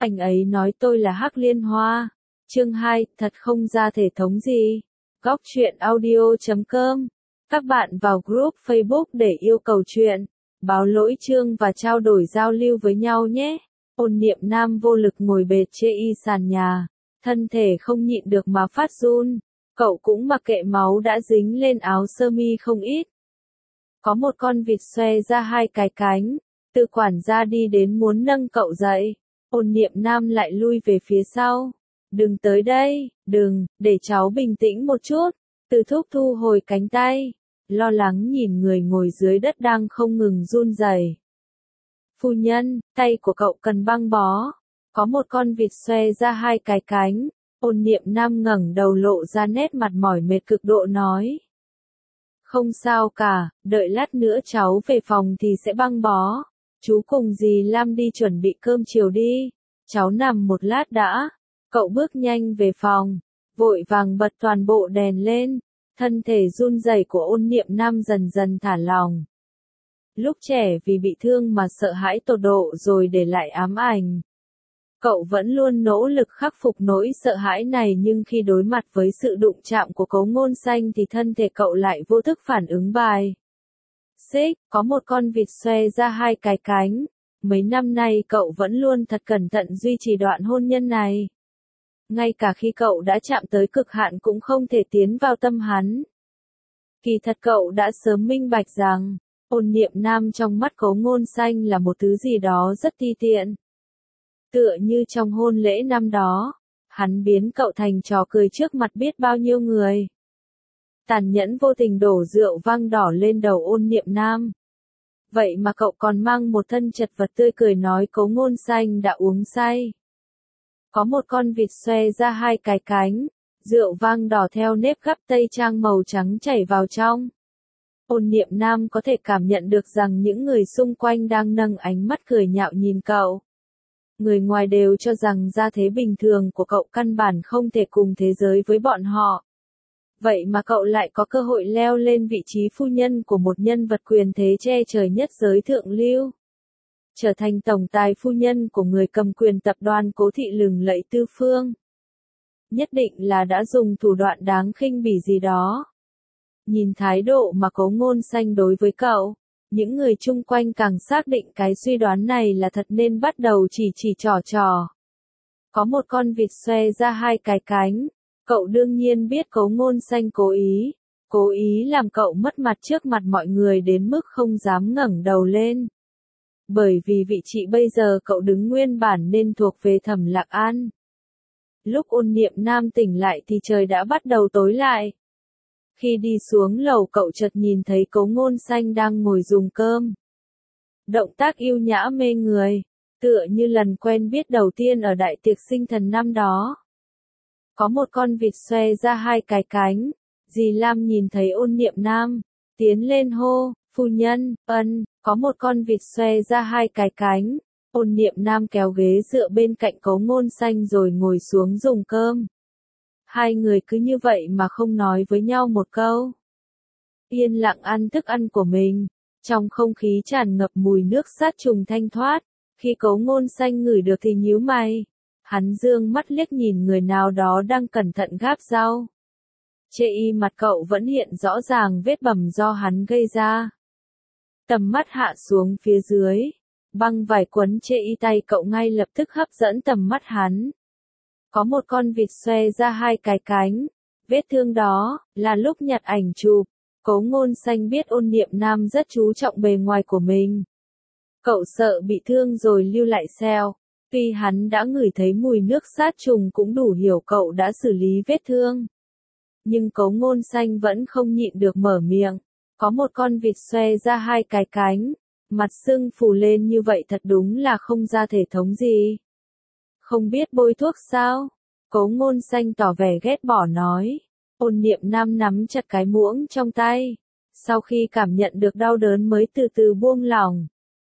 Anh ấy nói tôi là Hắc Liên Hoa. Chương 2, thật không ra thể thống gì. Góc truyện audio.com. Các bạn vào group Facebook để yêu cầu chuyện, báo lỗi chương và trao đổi giao lưu với nhau nhé. Ôn Niệm Nam vô lực ngồi bệt trên sàn nhà, thân thể không nhịn được mà phát run. Cậu cũng mặc kệ máu đã dính lên áo sơ mi không ít. Có một con vịt xoe ra hai cái cánh, Từ quản gia đi đến muốn nâng cậu dậy. Ôn Niệm Nam lại lui về phía sau. Đừng tới đây, đừng, để cháu bình tĩnh một chút. Từ Thúc thu hồi cánh tay, lo lắng nhìn người ngồi dưới đất đang không ngừng run rẩy. Phu nhân, tay của cậu cần băng bó. Có một con vịt xoe ra hai cái cánh. Ôn Niệm Nam ngẩng đầu lộ ra nét mặt mỏi mệt cực độ nói. Không sao cả, đợi lát nữa cháu về phòng thì sẽ băng bó. Chú cùng dì Lam đi chuẩn bị cơm chiều đi. Cháu nằm một lát đã. Cậu bước nhanh về phòng, vội vàng bật toàn bộ đèn lên. Thân thể run rẩy của Ôn Niệm Nam dần dần thả lỏng. Lúc trẻ vì bị thương mà sợ hãi tột độ rồi để lại ám ảnh. Cậu vẫn luôn nỗ lực khắc phục nỗi sợ hãi này, nhưng khi đối mặt với sự đụng chạm của Cấu Ngôn Xanh thì thân thể cậu lại vô thức phản ứng bài xích. Có một con vịt xoe ra hai cái cánh. Mấy năm nay cậu vẫn luôn thật cẩn thận duy trì đoạn hôn nhân này. Ngay cả khi cậu đã chạm tới cực hạn cũng không thể tiến vào tâm hắn. Kỳ thật cậu đã sớm minh bạch rằng, Ôn Niệm Nam trong mắt Cấu Ngôn Xanh là một thứ gì đó rất ti tiện. Tựa như trong hôn lễ năm đó, hắn biến cậu thành trò cười trước mặt biết bao nhiêu người. Tàn nhẫn vô tình đổ rượu vang đỏ lên đầu Ôn Niệm Nam. Vậy mà cậu còn mang một thân chật vật tươi cười nói Cấu Ngôn Xanh đã uống say. Có một con vịt xoe ra hai cái cánh, rượu vang đỏ theo nếp gấp tây trang màu trắng chảy vào trong. Ôn Niệm Nam có thể cảm nhận được rằng những người xung quanh đang nâng ánh mắt cười nhạo nhìn cậu. Người ngoài đều cho rằng gia thế bình thường của cậu căn bản không thể cùng thế giới với bọn họ. Vậy mà cậu lại có cơ hội leo lên vị trí phu nhân của một nhân vật quyền thế che trời nhất giới thượng lưu. Trở thành tổng tài phu nhân của người cầm quyền tập đoàn Cố Thị lừng lẫy tư phương. Nhất định là đã dùng thủ đoạn đáng khinh bỉ gì đó. Nhìn thái độ mà Cấu Ngôn Xanh đối với cậu, những người chung quanh càng xác định cái suy đoán này là thật nên bắt đầu chỉ trò. Có một con vịt xoe ra hai cái cánh, cậu đương nhiên biết Cấu Ngôn Xanh cố ý làm cậu mất mặt trước mặt mọi người đến mức không dám ngẩng đầu lên. Bởi vì vị trí bây giờ cậu đứng nguyên bản nên thuộc về Thẩm Lạc An. Lúc Ôn Niệm Nam tỉnh lại thì trời đã bắt đầu tối lại. Khi đi xuống lầu cậu chợt nhìn thấy Cấu Ngôn Xanh đang ngồi dùng cơm. Động tác yêu nhã mê người, tựa như lần quen biết đầu tiên ở đại tiệc sinh thần năm đó. Có một con vịt xoe ra hai cái cánh, dì Lam nhìn thấy Ôn Niệm Nam, tiến lên hô, phu nhân, có một con vịt xoe ra hai cái cánh. Ôn Niệm Nam kéo ghế dựa bên cạnh Cấu Ngôn Xanh rồi ngồi xuống dùng cơm. Hai người cứ như vậy mà không nói với nhau một câu. Yên lặng ăn thức ăn của mình, trong không khí tràn ngập mùi nước sát trùng thanh thoát. Khi Cấu Ngôn Xanh ngửi được thì nhíu mày. Hắn dương mắt liếc nhìn người nào đó đang cẩn thận gắp rau. Trên mặt cậu vẫn hiện rõ ràng vết bầm do hắn gây ra. Tầm mắt hạ xuống phía dưới, băng vải quấn trên tay cậu ngay lập tức hấp dẫn tầm mắt hắn. Có một con vịt xoe ra hai cái cánh. Vết thương đó là lúc nhặt ảnh chụp. Cấu Ngôn Xanh biết Ôn Niệm Nam rất chú trọng bề ngoài của mình. Cậu sợ bị thương rồi lưu lại sẹo. Tuy hắn đã ngửi thấy mùi nước sát trùng cũng đủ hiểu cậu đã xử lý vết thương. Nhưng Cấu Ngôn Xanh vẫn không nhịn được mở miệng. Có một con vịt xoe ra hai cái cánh. Mặt sưng phù lên như vậy thật đúng là không ra thể thống gì. Không biết bôi thuốc sao? Cấu Ngôn Xanh tỏ vẻ ghét bỏ nói. Ôn Niệm Nam nắm chặt cái muỗng trong tay. Sau khi cảm nhận được đau đớn mới từ từ buông lỏng.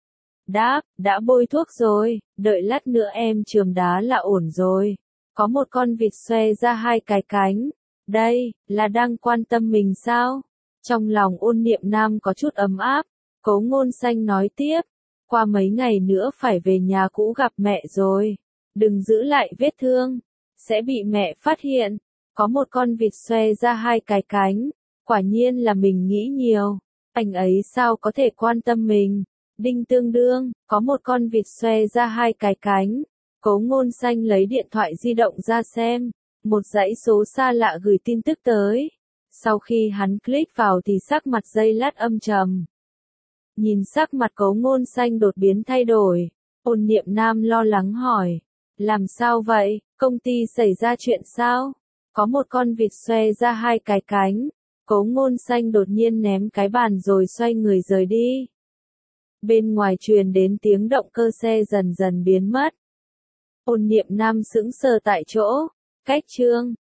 Đã bôi thuốc rồi, đợi lát nữa em chườm đá là ổn rồi. Có một con vịt xoe ra hai cái cánh. Đây, là đang quan tâm mình sao? Trong lòng Ôn Niệm Nam có chút ấm áp. Cấu Ngôn Xanh nói tiếp. Qua mấy ngày nữa phải về nhà cũ gặp mẹ rồi. Đừng giữ lại vết thương, sẽ bị mẹ phát hiện. Có một con vịt xoe ra hai cái cánh, quả nhiên là mình nghĩ nhiều, anh ấy sao có thể quan tâm mình. Đinh tương đương, có một con vịt xoe ra hai cái cánh. Cố Ngôn Xanh lấy điện thoại di động ra xem, một dãy số xa lạ gửi tin tức tới. Sau khi hắn click vào thì sắc mặt giây lát âm trầm. Nhìn sắc mặt Cố Ngôn Xanh đột biến thay đổi, Ôn Niệm Nam lo lắng hỏi, làm sao vậy, công ty xảy ra chuyện sao? Có một con vịt xoe ra hai cái cánh. Cố Ngôn Xanh đột nhiên ném cái bàn rồi xoay người rời đi. Bên ngoài truyền đến tiếng động cơ xe dần dần biến mất. Ôn Niệm Nam sững sờ tại chỗ, cách chương